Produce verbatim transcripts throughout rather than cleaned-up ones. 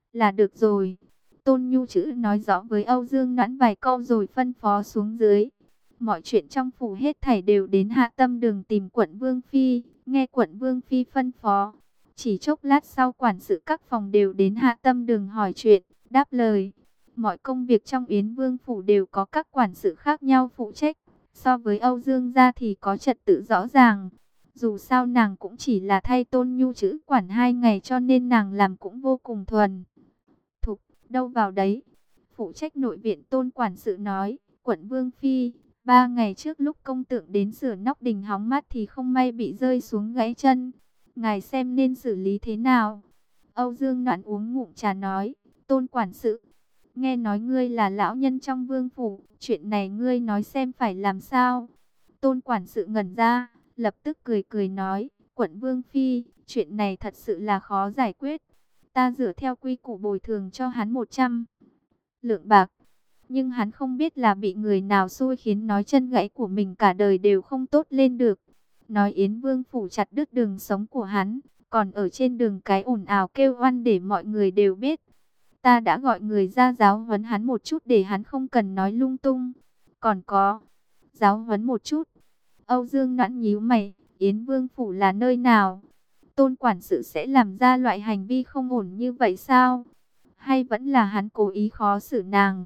Là được rồi. Tôn Nhu chữ nói rõ với Âu Dương Noãn vài câu rồi phân phó xuống dưới. Mọi chuyện trong phủ hết thảy đều đến Hạ Tâm Đường tìm quận Vương Phi, nghe quận Vương Phi phân phó. Chỉ chốc lát sau quản sự các phòng đều đến Hạ Tâm Đường hỏi chuyện, đáp lời. Mọi công việc trong Yến Vương phủ đều có các quản sự khác nhau phụ trách. So với Âu Dương gia thì có trật tự rõ ràng. Dù sao nàng cũng chỉ là thay Tôn Nhu chữ quản hai ngày cho nên nàng làm cũng vô cùng thuần thục, đâu vào đấy. Phụ trách nội viện Tôn quản sự nói, quận Vương Phi, ba ngày trước lúc công tượng đến sửa nóc đình hóng mát thì không may bị rơi xuống gãy chân. Ngài xem nên xử lý thế nào? Âu Dương Noãn uống ngụm trà nói, Tôn quản sự, nghe nói ngươi là lão nhân trong vương phủ, chuyện này ngươi nói xem phải làm sao? Tôn quản sự ngẩn ra, lập tức cười cười nói, quận Vương Phi, chuyện này thật sự là khó giải quyết. Ta dựa theo quy củ bồi thường cho hắn một trăm lượng bạc. Nhưng hắn không biết là bị người nào xui khiến nói chân gãy của mình cả đời đều không tốt lên được. Nói Yến Vương phủ chặt đứt đường sống của hắn, còn ở trên đường cái ồn ào kêu oan để mọi người đều biết. Ta đã gọi người ra giáo huấn hắn một chút để hắn không cần nói lung tung. Còn có, giáo huấn một chút. Âu Dương Noãn nhíu mày, Yến Vương phủ là nơi nào? Tôn quản sự sẽ làm ra loại hành vi không ổn như vậy sao? Hay vẫn là hắn cố ý khó xử nàng?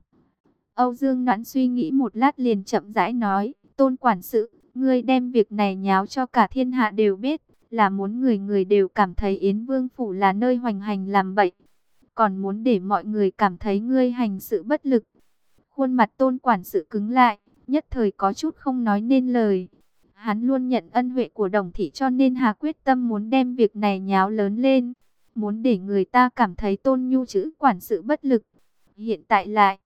Âu Dương Noãn suy nghĩ một lát liền chậm rãi nói, Tôn quản sự, ngươi đem việc này nháo cho cả thiên hạ đều biết, là muốn người người đều cảm thấy Yến Vương phủ là nơi hoành hành làm bậy, còn muốn để mọi người cảm thấy ngươi hành sự bất lực. Khuôn mặt Tôn quản sự cứng lại, nhất thời có chút không nói nên lời. Hắn luôn nhận ân huệ của Đồng thị cho nên hà quyết tâm muốn đem việc này nháo lớn lên, muốn để người ta cảm thấy Tôn Nhu chữ quản sự bất lực. Hiện tại lại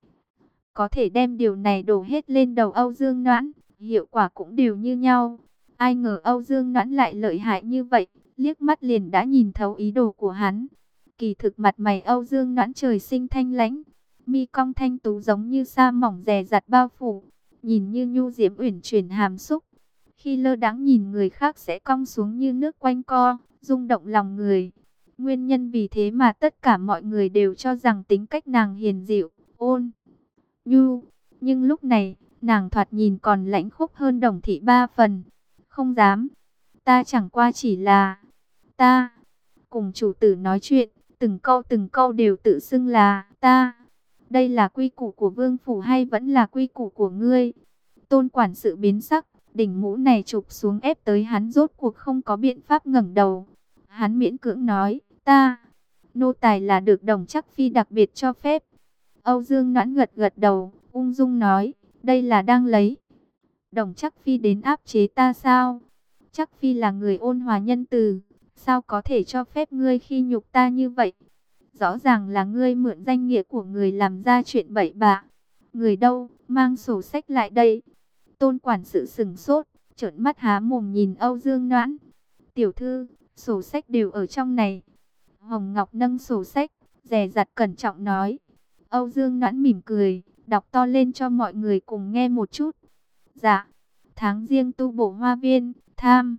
có thể đem điều này đổ hết lên đầu Âu Dương Noãn, hiệu quả cũng đều như nhau. Ai ngờ Âu Dương Noãn lại lợi hại như vậy, liếc mắt liền đã nhìn thấu ý đồ của hắn. Kỳ thực mặt mày Âu Dương Noãn trời sinh thanh lãnh, mi cong thanh tú giống như sa mỏng dè dặt bao phủ, nhìn như nhu diễm uyển chuyển hàm xúc. Khi lơ đãng nhìn người khác sẽ cong xuống như nước quanh co, rung động lòng người. Nguyên nhân vì thế mà tất cả mọi người đều cho rằng tính cách nàng hiền dịu, ôn nhu. Nhưng lúc này, nàng thoạt nhìn còn lãnh khốc hơn Đồng thị ba phần. Không dám, ta chẳng qua chỉ là, ta, cùng chủ tử nói chuyện, từng câu từng câu đều tự xưng là, ta. Đây là quy củ của vương phủ hay vẫn là quy củ của ngươi? Tôn quản sự biến sắc, đỉnh mũ này chụp xuống ép tới hắn rốt cuộc không có biện pháp ngẩng đầu. Hắn miễn cưỡng nói, ta, nô tài là được Đồng Chắc Phi đặc biệt cho phép. Âu Dương Noãn gật gật đầu, ung dung nói, đây là đang lấy Đồng Chắc Phi đến áp chế ta sao? Chắc Phi là người ôn hòa nhân từ, sao có thể cho phép ngươi khi nhục ta như vậy? Rõ ràng là ngươi mượn danh nghĩa của người làm ra chuyện bậy bạ. Người đâu, mang sổ sách lại đây. Tôn quản sự sừng sốt, trợn mắt há mồm nhìn Âu Dương Noãn. Tiểu thư, sổ sách đều ở trong này. Hồng Ngọc nâng sổ sách, dè dặt cẩn trọng nói. Âu Dương Noãn mỉm cười, đọc to lên cho mọi người cùng nghe một chút. Dạ, tháng riêng tu bổ hoa viên, tham.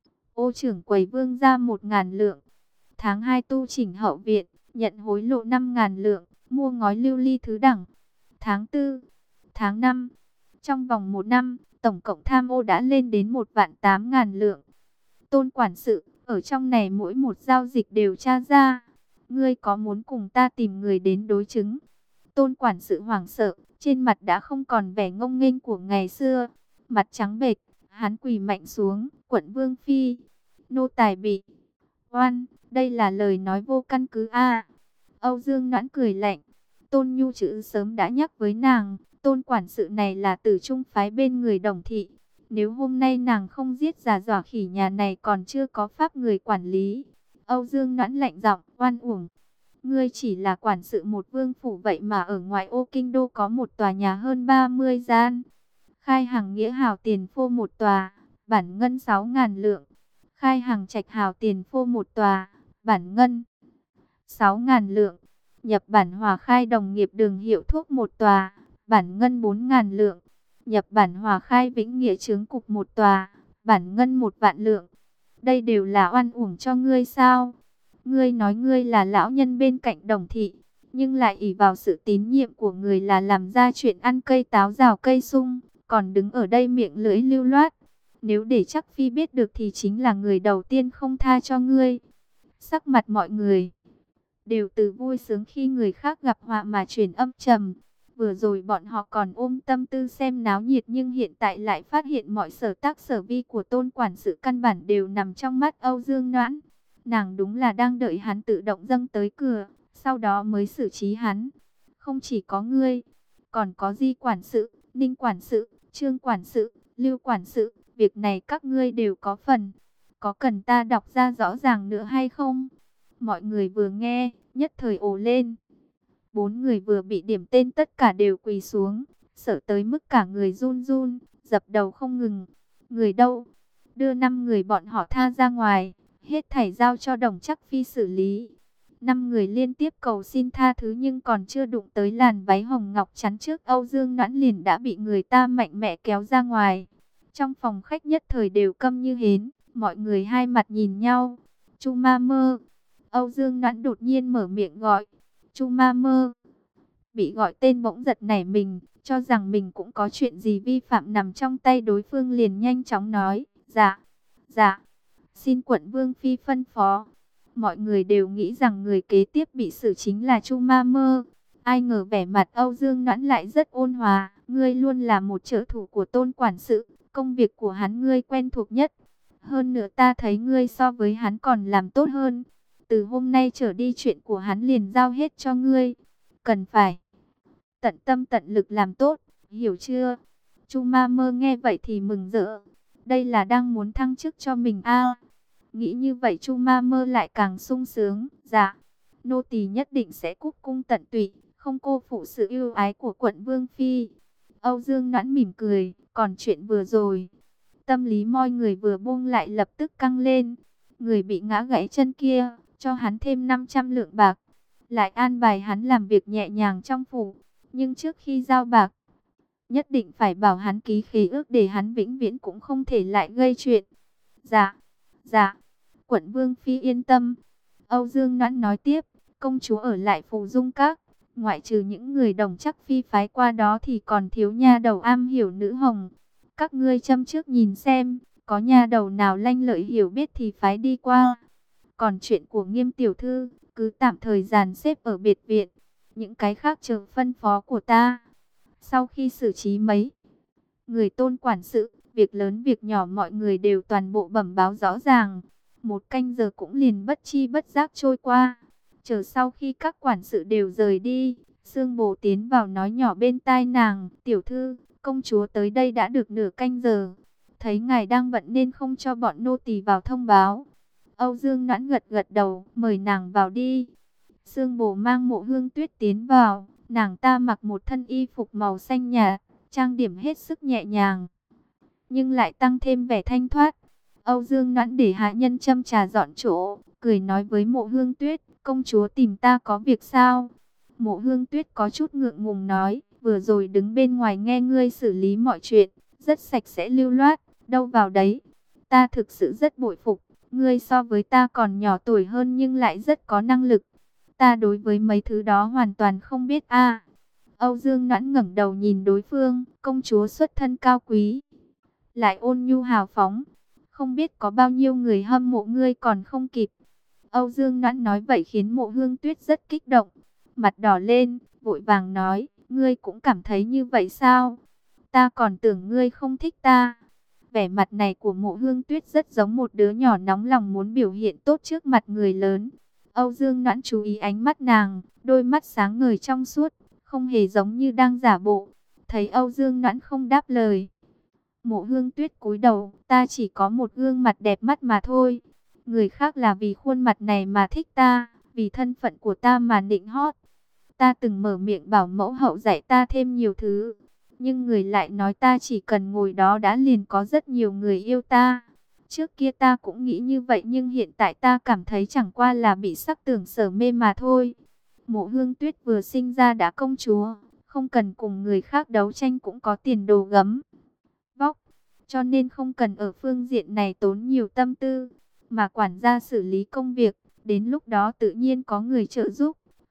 Ô trưởng quầy vương ra một ngàn lượng. Tháng hai tu chỉnh hậu viện, nhận hối lộ năm ngàn lượng, mua ngói lưu ly thứ đẳng. Tháng tư, tháng năm, trong vòng một năm, tổng cộng tham ô đã lên đến một vạn tám ngàn lượng. Tôn quản sự, ở trong này mỗi một giao dịch đều tra ra. Ngươi có muốn cùng ta tìm người đến đối chứng? Tôn quản sự hoảng sợ, trên mặt đã không còn vẻ ngông nghênh của ngày xưa. Mặt trắng bệch, hắn quỳ mạnh xuống, quận Vương Phi. Nô tài bị oan, đây là lời nói vô căn cứ a. Âu Dương Noãn cười lạnh. Tôn Nhu chữ sớm đã nhắc với nàng, Tôn quản sự này là tử trung phái bên người Đồng thị. Nếu hôm nay nàng không giết già dọa khỉ nhà này còn chưa có pháp người quản lý. Âu Dương Noãn lạnh giọng, oan uổng. Ngươi chỉ là quản sự một vương phủ vậy mà ở ngoại ô kinh đô có một tòa nhà hơn ba mươi gian. Khai hàng nghĩa hào tiền phô một tòa, bản ngân sáu ngàn lượng. Khai hàng trạch hào tiền phô một tòa, bản ngân sáu ngàn lượng. Nhập bản hòa khai đồng nghiệp đường hiệu thuốc một tòa, bản ngân bốn ngàn lượng. Nhập bản hòa khai vĩnh nghĩa chướng cục một tòa, bản ngân một vạn lượng. Đây đều là oan uổng cho ngươi sao? Ngươi nói ngươi là lão nhân bên cạnh Đồng thị, nhưng lại ỷ vào sự tín nhiệm của người là làm ra chuyện ăn cây táo rào cây sung, còn đứng ở đây miệng lưỡi lưu loát. Nếu để chắc phi biết được thì chính là người đầu tiên không tha cho ngươi. Sắc mặt mọi người đều từ vui sướng khi người khác gặp họa mà chuyển âm trầm. Vừa rồi bọn họ còn ôm tâm tư xem náo nhiệt, nhưng hiện tại lại phát hiện mọi sở tác sở vi của Tôn quản sự căn bản đều nằm trong mắt Âu Dương Noãn. Nàng đúng là đang đợi hắn tự động dâng tới cửa, sau đó mới xử trí hắn. Không chỉ có ngươi, còn có Di quản sự, Ninh quản sự, Trương quản sự, Lưu quản sự, việc này các ngươi đều có phần. Có cần ta đọc ra rõ ràng nữa hay không? Mọi người vừa nghe, nhất thời ồ lên. Bốn người vừa bị điểm tên tất cả đều quỳ xuống, sợ tới mức cả người run run, dập đầu không ngừng. Người đâu? Đưa năm người bọn họ tha ra ngoài, hết thảy giao cho Đồng Chắc Phi xử lý. Năm người liên tiếp cầu xin tha thứ, nhưng còn chưa đụng tới làn váy hồng ngọc chắn trước Âu Dương Noãn liền đã bị người ta mạnh mẽ kéo ra ngoài. Trong phòng khách nhất thời đều câm như hến, mọi người hai mặt nhìn nhau. Chu Ma Mơ. Âu Dương Noãn đột nhiên mở miệng gọi. Chu Ma Mơ. Bị gọi tên bỗng giật nảy mình, cho rằng mình cũng có chuyện gì vi phạm nằm trong tay đối phương, liền nhanh chóng nói, dạ, dạ, xin quận vương phi phân phó. Mọi người đều nghĩ rằng người kế tiếp bị xử chính là Chu Ma Mơ. Ai ngờ vẻ mặt Âu Dương Noãn lại rất ôn hòa, ngươi luôn là một trợ thủ của Tôn quản sự, công việc của hắn ngươi quen thuộc nhất. Hơn nữa ta thấy ngươi so với hắn còn làm tốt hơn. Từ hôm nay trở đi chuyện của hắn liền giao hết cho ngươi. Cần phải tận tâm tận lực làm tốt, hiểu chưa? Chu Ma Mơ nghe vậy thì mừng rỡ. Đây là đang muốn thăng chức cho mình a. Nghĩ như vậy Chu Ma Mơ lại càng sung sướng. Dạ, nô tỳ nhất định sẽ cúc cung tận tụy, không cô phụ sự yêu ái của quận vương phi. Âu Dương Noãn mỉm cười, còn chuyện vừa rồi, tâm lý mọi người vừa buông lại lập tức căng lên. Người bị ngã gãy chân kia, cho hắn thêm năm trăm lượng bạc, lại an bài hắn làm việc nhẹ nhàng trong phủ. Nhưng trước khi giao bạc, nhất định phải bảo hắn ký khế ước để hắn vĩnh viễn cũng không thể lại gây chuyện. Dạ, dạ, quận vương phi yên tâm. Âu Dương Noãn nói tiếp, công chúa ở lại Phù Dung Các, ngoại trừ những người Đồng Chắc Phi phái qua đó thì còn thiếu nha đầu am hiểu nữ hồng. Các ngươi châm trước nhìn xem, có nha đầu nào lanh lợi hiểu biết thì phái đi qua. Còn chuyện của Nghiêm tiểu thư, cứ tạm thời dàn xếp ở biệt viện. Những cái khác chờ phân phó của ta. Sau khi xử trí mấy người Tôn quản sự, việc lớn việc nhỏ mọi người đều toàn bộ bẩm báo rõ ràng. Một canh giờ cũng liền bất chi bất giác trôi qua. Chờ sau khi các quản sự đều rời đi, Sương Bồ tiến vào nói nhỏ bên tai nàng, tiểu thư, công chúa tới đây đã được nửa canh giờ. Thấy ngài đang bận nên không cho bọn nô tỳ vào thông báo. Âu Dương Noãn gật gật đầu, mời nàng vào đi. Sương Bồ mang Mộ Hương Tuyết tiến vào, nàng ta mặc một thân y phục màu xanh nhạt, trang điểm hết sức nhẹ nhàng, nhưng lại tăng thêm vẻ thanh thoát. Âu Dương Noãn để hạ nhân châm trà dọn chỗ, cười nói với Mộ Hương Tuyết, công chúa tìm ta có việc sao? Mộ Hương Tuyết có chút ngượng ngùng nói, vừa rồi đứng bên ngoài nghe ngươi xử lý mọi chuyện, rất sạch sẽ lưu loát, đâu vào đấy. Ta thực sự rất bội phục, ngươi so với ta còn nhỏ tuổi hơn nhưng lại rất có năng lực. Ta đối với mấy thứ đó hoàn toàn không biết a. Âu Dương Noãn ngẩng đầu nhìn đối phương, công chúa xuất thân cao quý, lại ôn nhu hào phóng, không biết có bao nhiêu người hâm mộ ngươi còn không kịp. Âu Dương Noãn nói vậy khiến Mộ Hương Tuyết rất kích động, mặt đỏ lên, vội vàng nói, ngươi cũng cảm thấy như vậy sao? Ta còn tưởng ngươi không thích ta. Vẻ mặt này của Mộ Hương Tuyết rất giống một đứa nhỏ nóng lòng muốn biểu hiện tốt trước mặt người lớn. Âu Dương Noãn chú ý ánh mắt nàng, đôi mắt sáng ngời trong suốt, không hề giống như đang giả bộ. Thấy Âu Dương Noãn không đáp lời, Mộ Hương Tuyết cúi đầu, ta chỉ có một gương mặt đẹp mắt mà thôi. Người khác là vì khuôn mặt này mà thích ta, vì thân phận của ta mà nịnh hót. Ta từng mở miệng bảo mẫu hậu dạy ta thêm nhiều thứ, nhưng người lại nói ta chỉ cần ngồi đó đã liền có rất nhiều người yêu ta. Trước kia ta cũng nghĩ như vậy nhưng hiện tại ta cảm thấy chẳng qua là bị sắc tưởng sở mê mà thôi. Mộ Hương Tuyết vừa sinh ra đã công chúa, không cần cùng người khác đấu tranh cũng có tiền đồ gấm vóc, cho nên không cần ở phương diện này tốn nhiều tâm tư, mà quản gia xử lý công việc, đến lúc đó tự nhiên có người trợ giúp,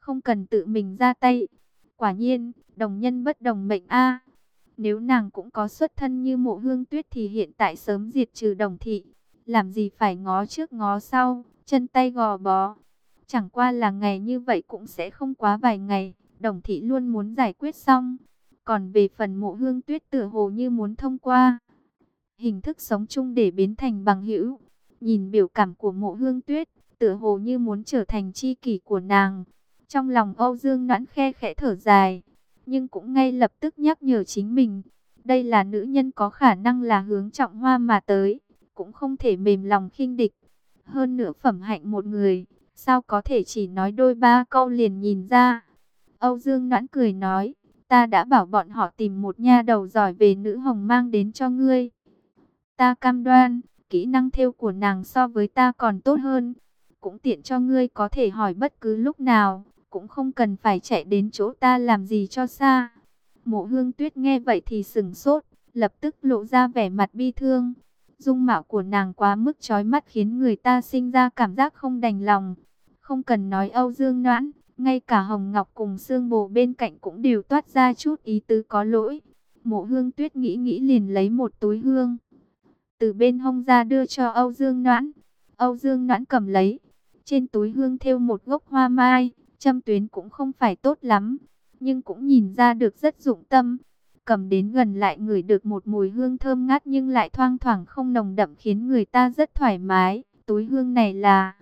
không cần tự mình ra tay. Quả nhiên, đồng nhân bất đồng mệnh a. Nếu nàng cũng có xuất thân như Mộ Hương Tuyết thì hiện tại sớm diệt trừ Đồng thị. Làm gì phải ngó trước ngó sau, chân tay gò bó. Chẳng qua là ngày như vậy cũng sẽ không quá vài ngày, Đồng thị luôn muốn giải quyết xong. Còn về phần Mộ Hương Tuyết tựa hồ như muốn thông qua hình thức sống chung để biến thành bằng hữu. Nhìn biểu cảm của Mộ Hương Tuyết, tựa hồ như muốn trở thành tri kỷ của nàng. Trong lòng Âu Dương Noãn khe khẽ thở dài, nhưng cũng ngay lập tức nhắc nhở chính mình. Đây là nữ nhân có khả năng là hướng trọng hoa mà tới, cũng không thể mềm lòng khinh địch. Hơn nữa phẩm hạnh một người, sao có thể chỉ nói đôi ba câu liền nhìn ra. Âu Dương Noãn cười nói, ta đã bảo bọn họ tìm một nha đầu giỏi về nữ hồng mang đến cho ngươi. Ta cam đoan, kỹ năng thêu của nàng so với ta còn tốt hơn. Cũng tiện cho ngươi có thể hỏi bất cứ lúc nào, cũng không cần phải chạy đến chỗ ta làm gì cho xa. Mộ Hương Tuyết nghe vậy thì sửng sốt, lập tức lộ ra vẻ mặt bi thương. Dung mạo của nàng quá mức chói mắt khiến người ta sinh ra cảm giác không đành lòng. Không cần nói Âu Dương Noãn, ngay cả Hồng Ngọc cùng Sương Bồ bên cạnh cũng đều toát ra chút ý tứ có lỗi. Mộ Hương Tuyết nghĩ nghĩ liền lấy một túi hương từ bên hông ra đưa cho Âu Dương Noãn. Âu Dương Noãn cầm lấy, trên túi hương thêu một gốc hoa mai, châm tuyến cũng không phải tốt lắm, nhưng cũng nhìn ra được rất dụng tâm. Cầm đến gần lại ngửi được một mùi hương thơm ngát nhưng lại thoang thoảng không nồng đậm khiến người ta rất thoải mái. Túi hương này là...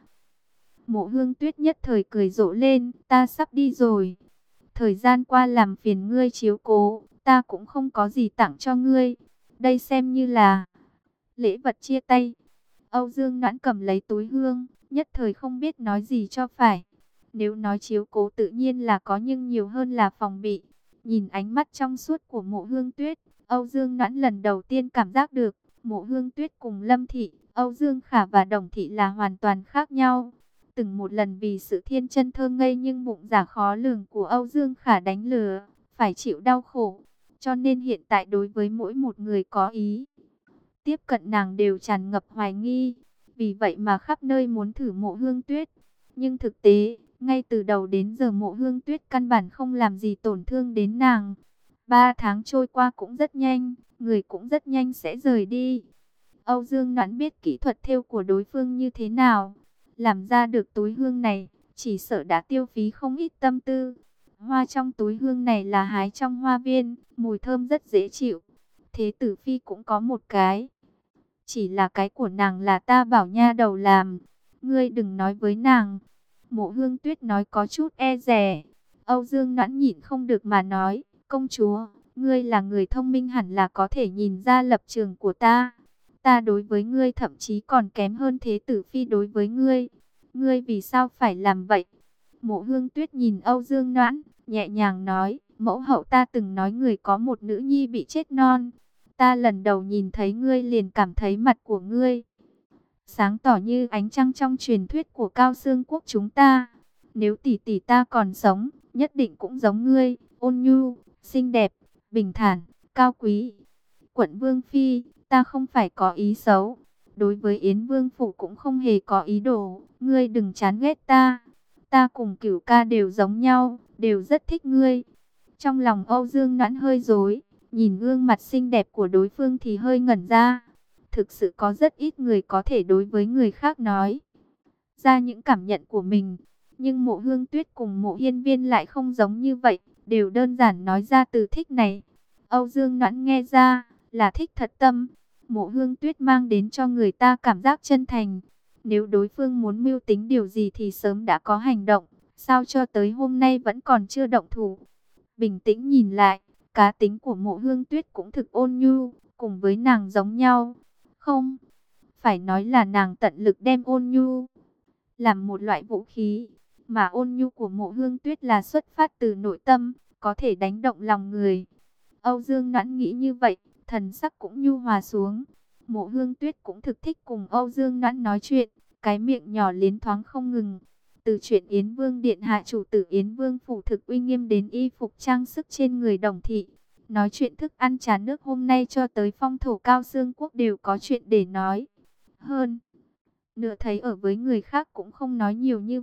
Mộ Hương Tuyết nhất thời cười rộ lên, ta sắp đi rồi. Thời gian qua làm phiền ngươi chiếu cố, ta cũng không có gì tặng cho ngươi. Đây xem như là lễ vật chia tay. Âu Dương Noãn cầm lấy túi hương, nhất thời không biết nói gì cho phải. Nếu nói chiếu cố tự nhiên là có nhưng nhiều hơn là phòng bị. Nhìn ánh mắt trong suốt của Mộ Hương Tuyết, Âu Dương Noãn lần đầu tiên cảm giác được, Mộ Hương Tuyết cùng Lâm Thị, Âu Dương Khả và Đồng Thị là hoàn toàn khác nhau. Từng một lần vì sự thiên chân thơ ngây nhưng bụng dạ khó lường của Âu Dương Khả đánh lừa, phải chịu đau khổ. Cho nên hiện tại đối với mỗi một người có ý tiếp cận nàng đều tràn ngập hoài nghi. Vì vậy mà khắp nơi muốn thử Mộ Hương Tuyết. Nhưng thực tế, ngay từ đầu đến giờ Mộ Hương Tuyết căn bản không làm gì tổn thương đến nàng. Ba tháng trôi qua cũng rất nhanh, người cũng rất nhanh sẽ rời đi. Âu Dương Noãn biết kỹ thuật thêu của đối phương như thế nào. Làm ra được túi hương này, chỉ sợ đã tiêu phí không ít tâm tư. Hoa trong túi hương này là hái trong hoa viên, mùi thơm rất dễ chịu. Thế tử phi cũng có một cái. Chỉ là cái của nàng là ta bảo nha đầu làm. Ngươi đừng nói với nàng. Mộ Hương Tuyết nói có chút e dè. Âu Dương Noãn nhịn không được mà nói. Công chúa, ngươi là người thông minh hẳn là có thể nhìn ra lập trường của ta. Ta đối với ngươi thậm chí còn kém hơn thế tử phi đối với ngươi. Ngươi vì sao phải làm vậy? Mộ Hương Tuyết nhìn Âu Dương Noãn, nhẹ nhàng nói. Mẫu hậu ta từng nói người có một nữ nhi bị chết non. Ta lần đầu nhìn thấy ngươi liền cảm thấy mặt của ngươi sáng tỏ như ánh trăng trong truyền thuyết của Cao Xương quốc chúng ta. Nếu tỷ tỷ ta còn sống, nhất định cũng giống ngươi, ôn nhu, xinh đẹp, bình thản, cao quý. Quận Vương Phi, ta không phải có ý xấu. Đối với Yến Vương Phủ cũng không hề có ý đồ. Ngươi đừng chán ghét ta. Ta cùng Cửu ca đều giống nhau, đều rất thích ngươi. Trong lòng Âu Dương Noãn hơi rối. Nhìn gương mặt xinh đẹp của đối phương thì hơi ngẩn ra. Thực sự có rất ít người có thể đối với người khác nói ra những cảm nhận của mình. Nhưng Mộ Hương Tuyết cùng Mộ Hiên Viên lại không giống như vậy. Đều đơn giản nói ra từ thích này. Âu Dương Noãn nghe ra là thích thật tâm. Mộ Hương Tuyết mang đến cho người ta cảm giác chân thành. Nếu đối phương muốn mưu tính điều gì thì sớm đã có hành động. Sao cho tới hôm nay vẫn còn chưa động thủ? Bình tĩnh nhìn lại, cá tính của Mộ Hương Tuyết cũng thực ôn nhu, cùng với nàng giống nhau. Không, phải nói là nàng tận lực đem ôn nhu làm một loại vũ khí, mà ôn nhu của Mộ Hương Tuyết là xuất phát từ nội tâm, có thể đánh động lòng người. Âu Dương Noãn nghĩ như vậy, thần sắc cũng nhu hòa xuống. Mộ Hương Tuyết cũng thực thích cùng Âu Dương Noãn nói chuyện, cái miệng nhỏ liến thoáng không ngừng. Từ chuyện Yến Vương Điện hạ chủ tử Yến Vương Phủ thực uy nghiêm đến y phục trang sức trên người Đồng thị. Nói chuyện thức ăn trà nước hôm nay cho tới phong thổ Cao Xương quốc đều có chuyện để nói. Hơn nửa thấy ở với người khác cũng không nói nhiều như vậy,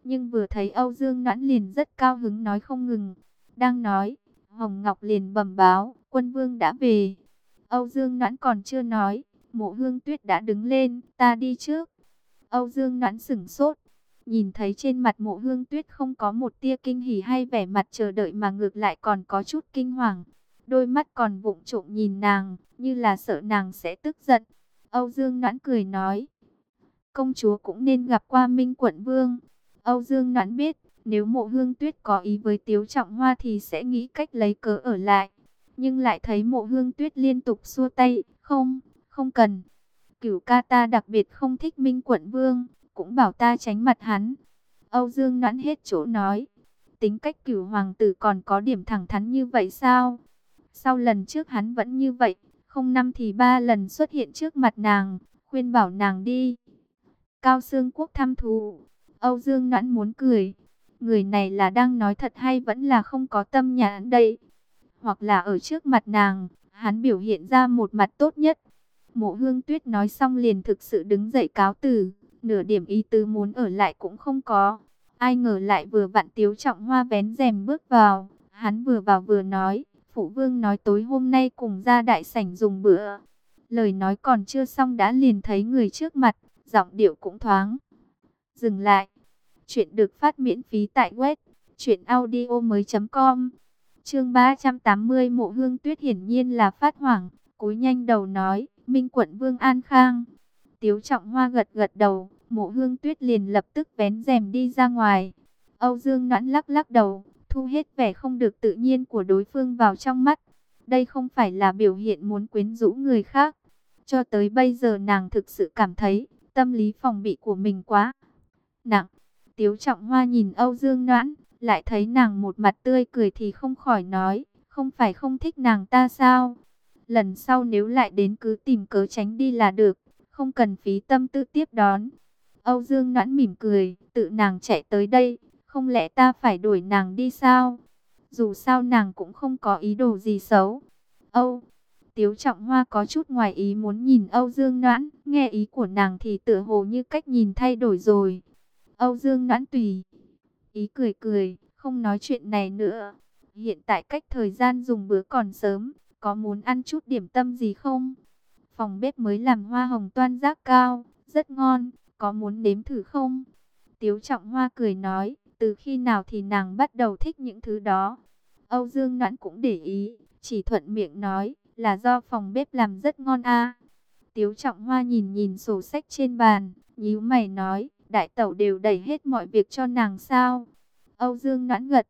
Nhưng vừa thấy Âu Dương Noãn liền rất cao hứng nói không ngừng. Đang nói, Hồng Ngọc liền bẩm báo, quân vương đã về. Âu Dương Noãn còn chưa nói, Mộ Hương Tuyết đã đứng lên, ta đi trước. Âu Dương Noãn sửng sốt, nhìn thấy trên mặt Mộ Hương Tuyết không có một tia kinh hỉ hay vẻ mặt chờ đợi mà ngược lại còn có chút kinh hoàng. Đôi mắt còn vụng trộm nhìn nàng, như là sợ nàng sẽ tức giận. Âu Dương Noãn cười nói, công chúa cũng nên gặp qua Minh Quận Vương. Âu Dương Noãn biết, nếu Mộ Hương Tuyết có ý với Tiếu Trọng Hoa thì sẽ nghĩ cách lấy cớ ở lại. Nhưng lại thấy Mộ Hương Tuyết liên tục xua tay, không, không cần. Cửu ca ta đặc biệt không thích Minh Quận Vương, cũng bảo ta tránh mặt hắn. Âu Dương Noãn hết chỗ nói, tính cách Cửu hoàng tử còn có điểm thẳng thắn như vậy sao? Sau lần trước hắn vẫn như vậy, không năm thì ba lần xuất hiện trước mặt nàng, khuyên bảo nàng đi. Cao Xương Quốc thăm thù. Âu Dương Noãn muốn cười. Người này là đang nói thật hay vẫn là không có tâm nhãn đây? Hoặc là ở trước mặt nàng, hắn biểu hiện ra một mặt tốt nhất. Mộ Hương Tuyết nói xong liền thực sự đứng dậy cáo từ. Nửa điểm ý tứ muốn ở lại cũng không có. Ai ngờ lại vừa vặn Tiếu Trọng Hoa vén rèm bước vào. Hắn vừa vào vừa nói, phụ vương nói tối hôm nay cùng ra đại sảnh dùng bữa. Lời nói còn chưa xong đã liền thấy người trước mặt, giọng điệu cũng thoáng dừng lại. Chuyện được phát miễn phí tại web truyện audio mới chấm com. Chương ba trăm tám mươi. Mộ Hương Tuyết hiển nhiên là phát hoảng, cúi nhanh đầu nói, Minh Quận Vương an khang. Tiếu Trọng Hoa gật gật đầu, Mộ Hương Tuyết liền lập tức vén rèm đi ra ngoài. Âu Dương Noãn lắc lắc đầu, thu hết vẻ không được tự nhiên của đối phương vào trong mắt. Đây không phải là biểu hiện muốn quyến rũ người khác. Cho tới bây giờ nàng thực sự cảm thấy tâm lý phòng bị của mình quá nặng. Tiếu Trọng Hoa nhìn Âu Dương Noãn, lại thấy nàng một mặt tươi cười thì không khỏi nói, không phải không thích nàng ta sao? Lần sau nếu lại đến cứ tìm cớ tránh đi là được, không cần phí tâm tư tiếp đón. Âu Dương Noãn mỉm cười, tự nàng chạy tới đây, không lẽ ta phải đuổi nàng đi sao? Dù sao nàng cũng không có ý đồ gì xấu. Âu Tiếu Trọng Hoa có chút ngoài ý muốn nhìn Âu Dương Noãn, nghe ý của nàng thì tựa hồ như cách nhìn thay đổi rồi. Âu Dương Noãn tùy ý cười cười, không nói chuyện này nữa. Hiện tại cách thời gian dùng bữa còn sớm, có muốn ăn chút điểm tâm gì không? Phòng bếp mới làm hoa hồng toan rác cao, rất ngon, có muốn nếm thử không? Tiếu Trọng Hoa cười nói, từ khi nào thì nàng bắt đầu thích những thứ đó. Âu Dương Noãn cũng để ý, chỉ thuận miệng nói, là do phòng bếp làm rất ngon a. Tiếu Trọng Hoa nhìn nhìn sổ sách trên bàn, nhíu mày nói, đại tẩu đều đẩy hết mọi việc cho nàng sao? Âu Dương Noãn gật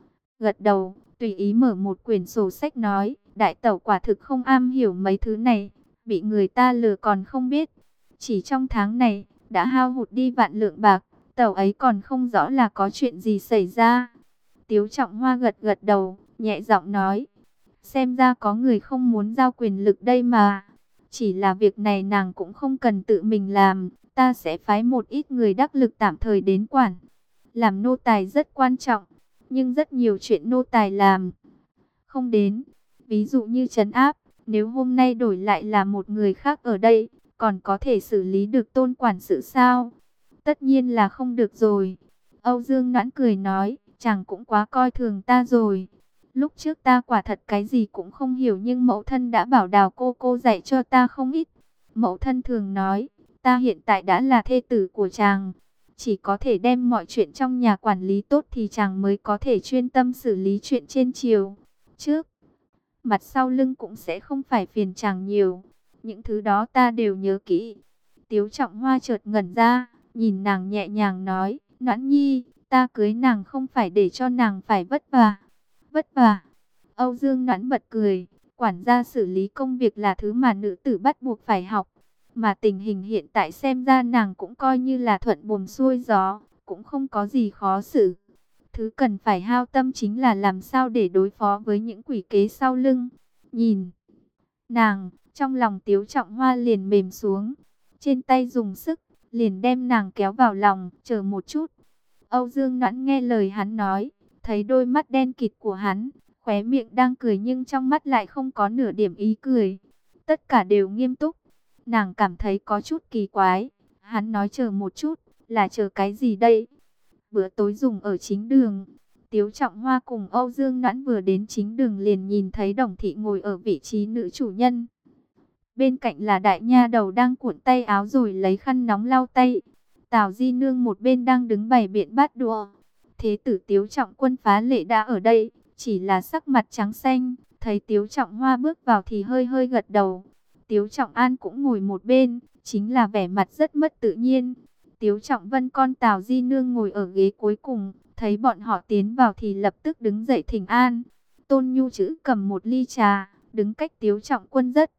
gật đầu, tùy ý mở một quyển sổ sách nói, đại tẩu quả thực không am hiểu mấy thứ này, bị người ta lừa còn không biết. Chỉ trong tháng này, đã hao hụt đi vạn lượng bạc, tẩu ấy còn không rõ là có chuyện gì xảy ra. Tiếu Trọng Hoa gật gật đầu, nhẹ giọng nói, xem ra có người không muốn giao quyền lực đây mà. Chỉ là việc này nàng cũng không cần tự mình làm, ta sẽ phái một ít người đắc lực tạm thời đến quản. Làm nô tài rất quan trọng, nhưng rất nhiều chuyện nô tài làm không đến. Ví dụ như trấn áp, nếu hôm nay đổi lại là một người khác ở đây, còn có thể xử lý được Tôn quản sự sao? Tất nhiên là không được rồi. Âu Dương Noãn cười nói, chàng cũng quá coi thường ta rồi. Lúc trước ta quả thật cái gì cũng không hiểu, nhưng mẫu thân đã bảo Đào cô cô dạy cho ta không ít. Mẫu thân thường nói, ta hiện tại đã là thê tử của chàng, chỉ có thể đem mọi chuyện trong nhà quản lý tốt thì chàng mới có thể chuyên tâm xử lý chuyện trên triều. Trước mặt sau lưng cũng sẽ không phải phiền chàng nhiều. Những thứ đó ta đều nhớ kỹ. Tiếu Trọng Hoa chợt ngẩn ra, nhìn nàng nhẹ nhàng nói, Noãn Nhi, ta cưới nàng không phải để cho nàng phải vất vả. Vất vả. Âu Dương Noãn bật cười, quản gia xử lý công việc là thứ mà nữ tử bắt buộc phải học. Mà tình hình hiện tại xem ra nàng cũng coi như là thuận buồm xuôi gió, cũng không có gì khó xử. Thứ cần phải hao tâm chính là làm sao để đối phó với những quỷ kế sau lưng. Nhìn nàng, trong lòng Tiếu Trọng Hoa liền mềm xuống, trên tay dùng sức, liền đem nàng kéo vào lòng, chờ một chút. Âu Dương Noãn nghe lời hắn nói, thấy đôi mắt đen kịt của hắn, khóe miệng đang cười nhưng trong mắt lại không có nửa điểm ý cười. Tất cả đều nghiêm túc. Nàng cảm thấy có chút kỳ quái. Hắn nói chờ một chút, là chờ cái gì đây? Bữa tối dùng ở chính đường. Tiếu Trọng Hoa cùng Âu Dương Noãn vừa đến chính đường liền nhìn thấy Đồng Thị ngồi ở vị trí nữ chủ nhân. Bên cạnh là đại nha đầu đang cuộn tay áo rồi lấy khăn nóng lau tay. Tào Di Nương một bên đang đứng bày biện bát đũa. Thế tử Tiếu Trọng Quân phá lệ đã ở đây, chỉ là sắc mặt trắng xanh. Thấy Tiếu Trọng Hoa bước vào thì hơi hơi gật đầu. Tiếu Trọng An cũng ngồi một bên, chính là vẻ mặt rất mất tự nhiên. Tiếu Trọng Vân con Tào Di Nương ngồi ở ghế cuối cùng, thấy bọn họ tiến vào thì lập tức đứng dậy thỉnh an. Tôn Nhu Chữ cầm một ly trà, đứng cách Tiếu Trọng Quân rất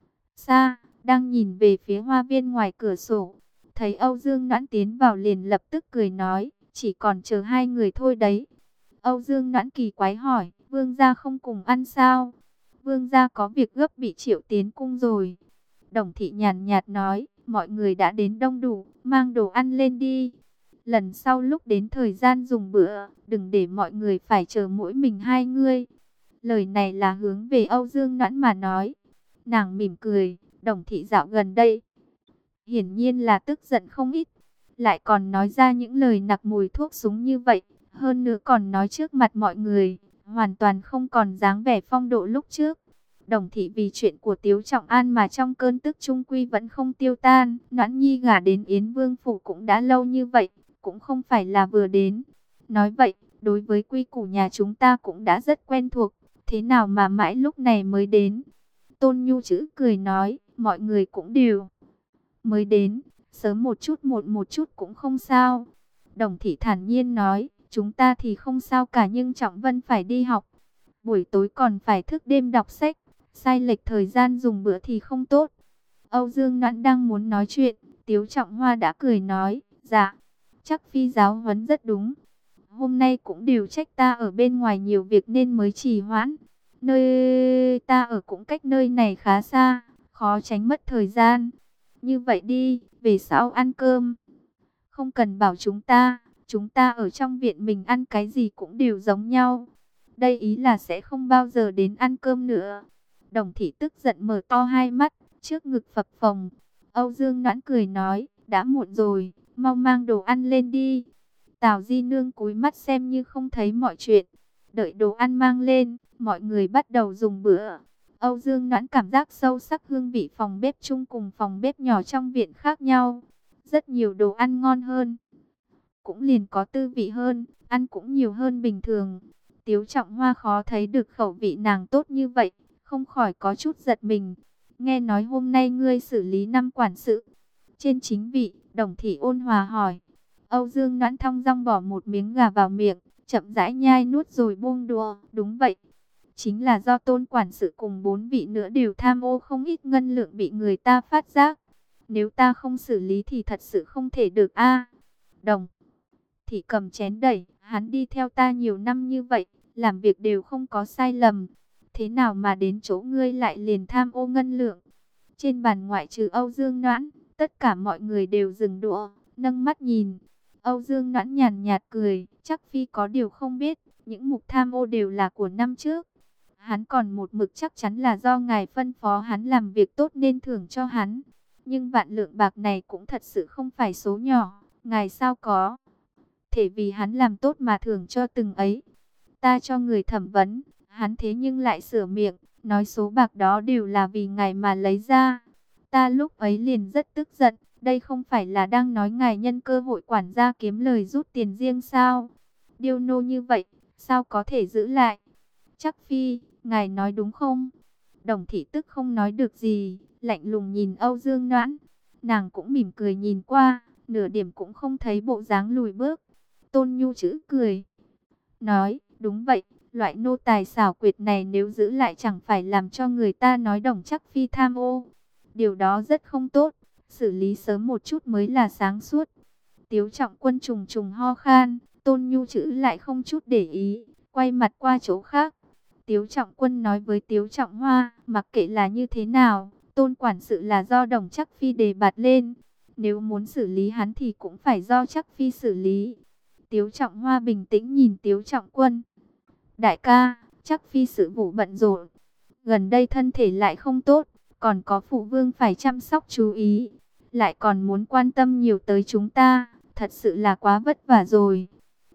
xa, đang nhìn về phía hoa viên ngoài cửa sổ. Thấy Âu Dương Noãn tiến vào liền lập tức cười nói, chỉ còn chờ hai người thôi đấy. Âu Dương Noãn kỳ quái hỏi, Vương gia không cùng ăn sao? Vương gia có việc gấp bị triệu tiến cung rồi. Đồng Thị nhàn nhạt nói, mọi người đã đến đông đủ, mang đồ ăn lên đi. Lần sau lúc đến thời gian dùng bữa, đừng để mọi người phải chờ mỗi mình hai ngươi. Lời này là hướng về Âu Dương Noãn mà nói. Nàng mỉm cười, Đồng Thị dạo gần đây hiển nhiên là tức giận không ít, lại còn nói ra những lời nặc mùi thuốc súng như vậy, hơn nữa còn nói trước mặt mọi người, hoàn toàn không còn dáng vẻ phong độ lúc trước. Đồng Thị vì chuyện của Tiếu Trọng An mà trong cơn tức trung quy vẫn không tiêu tan. Noãn Nhi gả đến Yến Vương phủ cũng đã lâu như vậy, cũng không phải là vừa đến. Nói vậy, đối với quy củ nhà chúng ta cũng đã rất quen thuộc, thế nào mà mãi lúc này mới đến? Tôn Nhu Chữ cười nói, mọi người cũng đều mới đến, sớm một chút muộn một chút cũng không sao. Đồng Thị thản nhiên nói, chúng ta thì không sao cả, nhưng Trọng Vân phải đi học, buổi tối còn phải thức đêm đọc sách, sai lệch thời gian dùng bữa thì không tốt. Âu Dương Noãn đang muốn nói chuyện, Tiếu Trọng Hoa đã cười nói, dạ, chắc phi giáo huấn rất đúng. Hôm nay cũng đều trách ta ở bên ngoài nhiều việc nên mới trì hoãn. Nơi ta ở cũng cách nơi này khá xa, khó tránh mất thời gian. Như vậy đi, về sau ăn cơm không cần bảo chúng ta, chúng ta ở trong viện mình ăn cái gì cũng đều giống nhau. Đây ý là sẽ không bao giờ đến ăn cơm nữa. Đồng Thị tức giận mở to hai mắt, trước ngực phập phồng. Âu Dương Noãn cười nói, đã muộn rồi, mau mang đồ ăn lên đi. Tào Di Nương cúi mắt xem như không thấy mọi chuyện. Đợi đồ ăn mang lên, mọi người bắt đầu dùng bữa. Âu Dương Noãn cảm giác sâu sắc hương vị phòng bếp chung cùng phòng bếp nhỏ trong viện khác nhau. Rất nhiều đồ ăn ngon hơn, cũng liền có tư vị hơn, ăn cũng nhiều hơn bình thường. Tiếu Trọng Hoa khó thấy được khẩu vị nàng tốt như vậy, không khỏi có chút giật mình. Nghe nói hôm nay ngươi xử lý năm quản sự. Trên chính vị, Đồng Thị ôn hòa hỏi. Âu Dương Noãn thong dong bỏ một miếng gà vào miệng, chậm rãi nhai nuốt rồi buông đũa. Đúng vậy, chính là do Tôn quản sự cùng bốn vị nữa đều tham ô không ít ngân lượng bị người ta phát giác. Nếu ta không xử lý thì thật sự không thể được a. Đồng Thị cầm chén đẩy, hắn đi theo ta nhiều năm như vậy, làm việc đều không có sai lầm. Thế nào mà đến chỗ ngươi lại liền tham ô ngân lượng? Trên bàn ngoại trừ Âu Dương Noãn, tất cả mọi người đều dừng đũa, nâng mắt nhìn. Âu Dương Noãn nhàn nhạt cười, chắc phi có điều không biết, những mục tham ô đều là của năm trước. Hắn còn một mực chắc chắn là do ngài phân phó hắn làm việc tốt nên thưởng cho hắn. Nhưng vạn lượng bạc này cũng thật sự không phải số nhỏ, ngài sao có thể vì hắn làm tốt mà thưởng cho từng ấy. Ta cho người thẩm vấn, hắn thế nhưng lại sửa miệng, nói số bạc đó đều là vì ngài mà lấy ra. Ta lúc ấy liền rất tức giận, đây không phải là đang nói ngài nhân cơ hội quản gia kiếm lời rút tiền riêng sao? Điêu nô như vậy, sao có thể giữ lại? Chắc phi, ngài nói đúng không? Đồng Thị tức không nói được gì, lạnh lùng nhìn Âu Dương Noãn. Nàng cũng mỉm cười nhìn qua, nửa điểm cũng không thấy bộ dáng lùi bước. Tôn Nhu Chữ cười, nói, đúng vậy, loại nô tài xảo quyệt này nếu giữ lại chẳng phải làm cho người ta nói Đồng chắc phi tham ô. Điều đó rất không tốt, xử lý sớm một chút mới là sáng suốt. Tiếu Trọng Quân trùng trùng ho khan, Tôn Nhu Chữ lại không chút để ý, quay mặt qua chỗ khác. Tiếu Trọng Quân nói với Tiếu Trọng Hoa, mặc kệ là như thế nào, Tôn quản sự là do Đồng chắc phi đề bạt lên. Nếu muốn xử lý hắn thì cũng phải do chắc phi xử lý. Tiếu Trọng Hoa bình tĩnh nhìn Tiếu Trọng Quân. Đại ca, chắc phi sự vụ bận rộn, gần đây thân thể lại không tốt, còn có phụ vương phải chăm sóc chú ý, lại còn muốn quan tâm nhiều tới chúng ta, thật sự là quá vất vả rồi.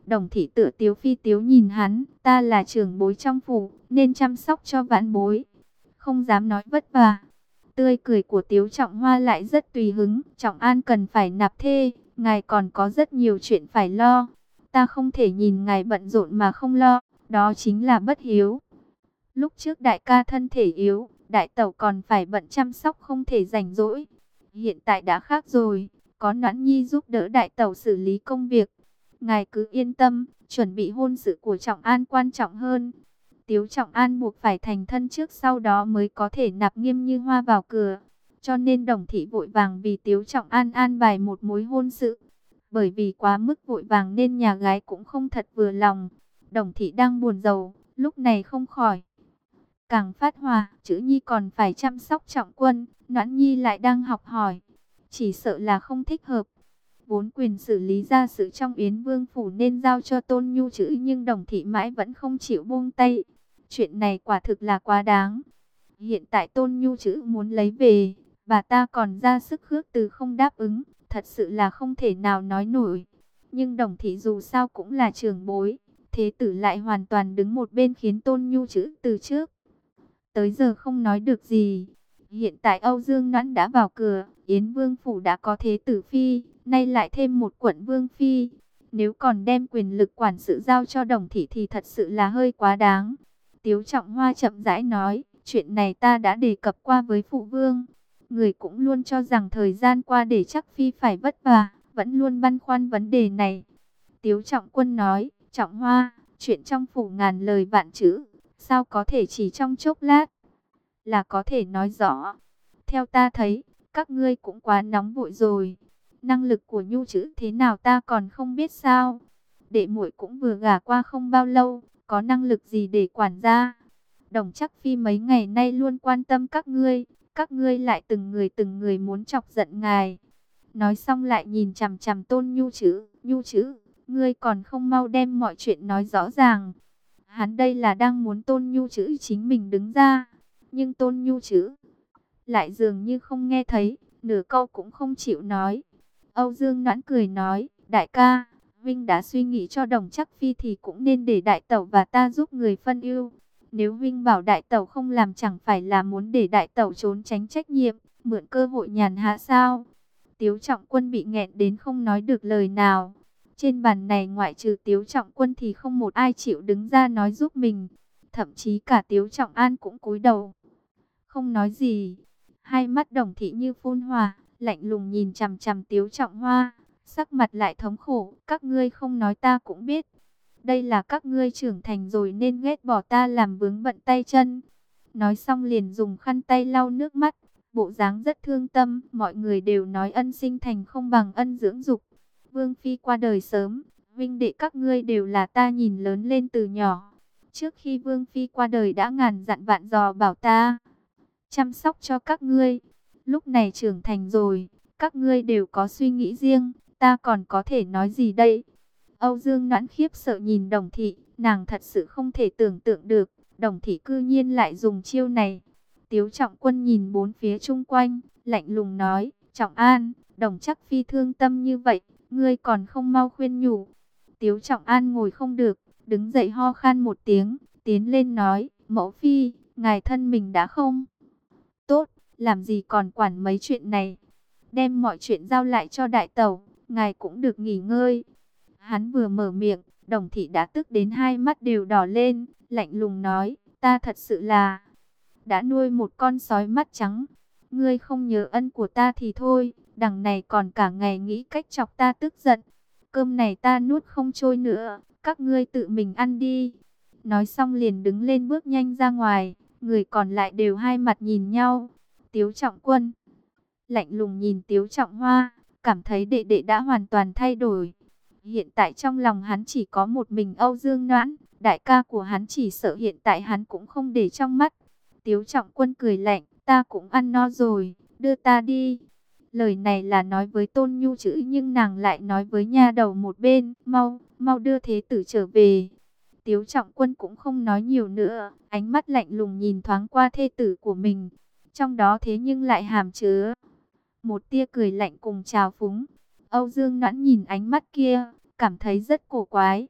Đồng thị tựa tiếu phi tiếu nhìn hắn, ta là trưởng bối trong phủ, nên chăm sóc cho vãn bối, không dám nói vất vả. Tươi cười của Tiếu Trọng Hoa lại rất tùy hứng. Trọng An cần phải nạp thê, ngài còn có rất nhiều chuyện phải lo. Ta không thể nhìn ngài bận rộn mà không lo, đó chính là bất hiếu. Lúc trước đại ca thân thể yếu, đại tẩu còn phải bận chăm sóc không thể rảnh rỗi. Hiện tại đã khác rồi, có Noãn Nhi giúp đỡ đại tẩu xử lý công việc. Ngài cứ yên tâm, chuẩn bị hôn sự của Trọng An quan trọng hơn. Tiếu Trọng An buộc phải thành thân trước sau đó mới có thể nạp Nghiêm Như Hoa vào cửa. Cho nên Đồng thị vội vàng vì Tiếu Trọng An an bài một mối hôn sự. Bởi vì quá mức vội vàng nên nhà gái cũng không thật vừa lòng. Đồng thị đang buồn rầu, lúc này không khỏi càng phát hỏa. Chữ Nhi còn phải chăm sóc Trọng Quân, Noãn Nhi lại đang học hỏi, chỉ sợ là không thích hợp. Vốn quyền xử lý gia sự trong Yến Vương phủ nên giao cho Tôn Nhu Chữ, nhưng Đồng thị mãi vẫn không chịu buông tay. Chuyện này quả thực là quá đáng. Hiện tại Tôn Nhu Chữ muốn lấy về, bà ta còn ra sức khước từ không đáp ứng, thật sự là không thể nào nói nổi. Nhưng Đồng thị dù sao cũng là trưởng bối, thế tử lại hoàn toàn đứng một bên khiến Tôn Nhu Chữ từ trước tới giờ không nói được gì. Hiện tại Âu Dương Noãn đã vào cửa, Yến Vương phủ đã có thế tử phi, nay lại thêm một quận vương phi. Nếu còn đem quyền lực quản sự giao cho Đồng thị thì thật sự là hơi quá đáng. Tiếu Trọng Hoa chậm rãi nói, chuyện này ta đã đề cập qua với phụ vương. Người cũng luôn cho rằng thời gian qua để chắc phi phải vất vả, vẫn luôn băn khoăn vấn đề này. Tiếu Trọng Quân nói, Trọng Hoa, chuyện trong phủ ngàn lời vạn chữ, sao có thể chỉ trong chốc lát là có thể nói rõ. Theo ta thấy, các ngươi cũng quá nóng vội rồi. Năng lực của Nhu Chữ thế nào ta còn không biết sao. Đệ muội cũng vừa gả qua không bao lâu, có năng lực gì để quản gia. Đồng Chắc phi mấy ngày nay luôn quan tâm các ngươi, các ngươi lại từng người từng người muốn chọc giận ngài. Nói xong lại nhìn chằm chằm Tôn Nhu Chữ, Nhu Chữ, ngươi còn không mau đem mọi chuyện nói rõ ràng. Hắn đây là đang muốn Tôn Nhu Chữ chính mình đứng ra, nhưng Tôn Nhu Chữ lại dường như không nghe thấy, nửa câu cũng không chịu nói. Âu Dương Noãn cười nói, đại ca, Vinh đã suy nghĩ cho Đồng Chắc phi thì cũng nên để đại tẩu và ta giúp người phân ưu. Nếu Vinh bảo đại tẩu không làm chẳng phải là muốn để đại tẩu trốn tránh trách nhiệm, mượn cơ hội nhàn hạ sao? Tiếu Trọng Quân bị nghẹn đến không nói được lời nào. Trên bàn này ngoại trừ Tiếu Trọng Quân thì không một ai chịu đứng ra nói giúp mình. Thậm chí cả Tiếu Trọng An cũng cúi đầu, không nói gì. Hai mắt Đồng thị như phun hỏa, lạnh lùng nhìn chằm chằm Tiếu Trọng Hoa, sắc mặt lại thống khổ. Các ngươi không nói ta cũng biết. Đây là các ngươi trưởng thành rồi nên ghét bỏ ta làm vướng bận tay chân. Nói xong liền dùng khăn tay lau nước mắt, bộ dáng rất thương tâm. Mọi người đều nói ân sinh thành không bằng ân dưỡng dục. Vương phi qua đời sớm, vinh đệ các ngươi đều là ta nhìn lớn lên từ nhỏ. Trước khi Vương phi qua đời đã ngàn dặn vạn dò bảo ta chăm sóc cho các ngươi. Lúc này trưởng thành rồi, các ngươi đều có suy nghĩ riêng, ta còn có thể nói gì đây? Âu Dương Noãn khiếp sợ nhìn Đồng thị, nàng thật sự không thể tưởng tượng được, Đồng thị cư nhiên lại dùng chiêu này. Tiếu Trọng Quân nhìn bốn phía chung quanh, lạnh lùng nói, Trọng An, Đồng Chắc phi thương tâm như vậy, ngươi còn không mau khuyên nhủ. Tiếu Trọng An ngồi không được, đứng dậy ho khan một tiếng, tiến lên nói, mẫu phi, ngài thân mình đã không tốt, làm gì còn quản mấy chuyện này. Đem mọi chuyện giao lại cho đại tẩu, ngài cũng được nghỉ ngơi. Hắn vừa mở miệng, Đồng thị đã tức đến hai mắt đều đỏ lên, lạnh lùng nói, ta thật sự là đã nuôi một con sói mắt trắng. Ngươi không nhớ ân của ta thì thôi, đằng này còn cả ngày nghĩ cách chọc ta tức giận. Cơm này ta nuốt không trôi nữa, các ngươi tự mình ăn đi. Nói xong liền đứng lên bước nhanh ra ngoài, người còn lại đều hai mặt nhìn nhau. Tiếu Trọng Quân lạnh lùng nhìn Tiếu Trọng Hoa, cảm thấy đệ đệ đã hoàn toàn thay đổi. Hiện tại trong lòng hắn chỉ có một mình Âu Dương Noãn, đại ca của hắn chỉ sợ hiện tại hắn cũng không để trong mắt. Tiếu Trọng Quân cười lạnh, ta cũng ăn no rồi, đưa ta đi. Lời này là nói với Tôn Nhu Chữ nhưng nàng lại nói với nha đầu một bên, mau, mau đưa thế tử trở về. Tiếu Trọng Quân cũng không nói nhiều nữa, ánh mắt lạnh lùng nhìn thoáng qua thê tử của mình. Trong đó thế nhưng lại hàm chứa một tia cười lạnh cùng trào phúng. Âu Dương Noãn nhìn ánh mắt kia, cảm thấy rất cổ quái.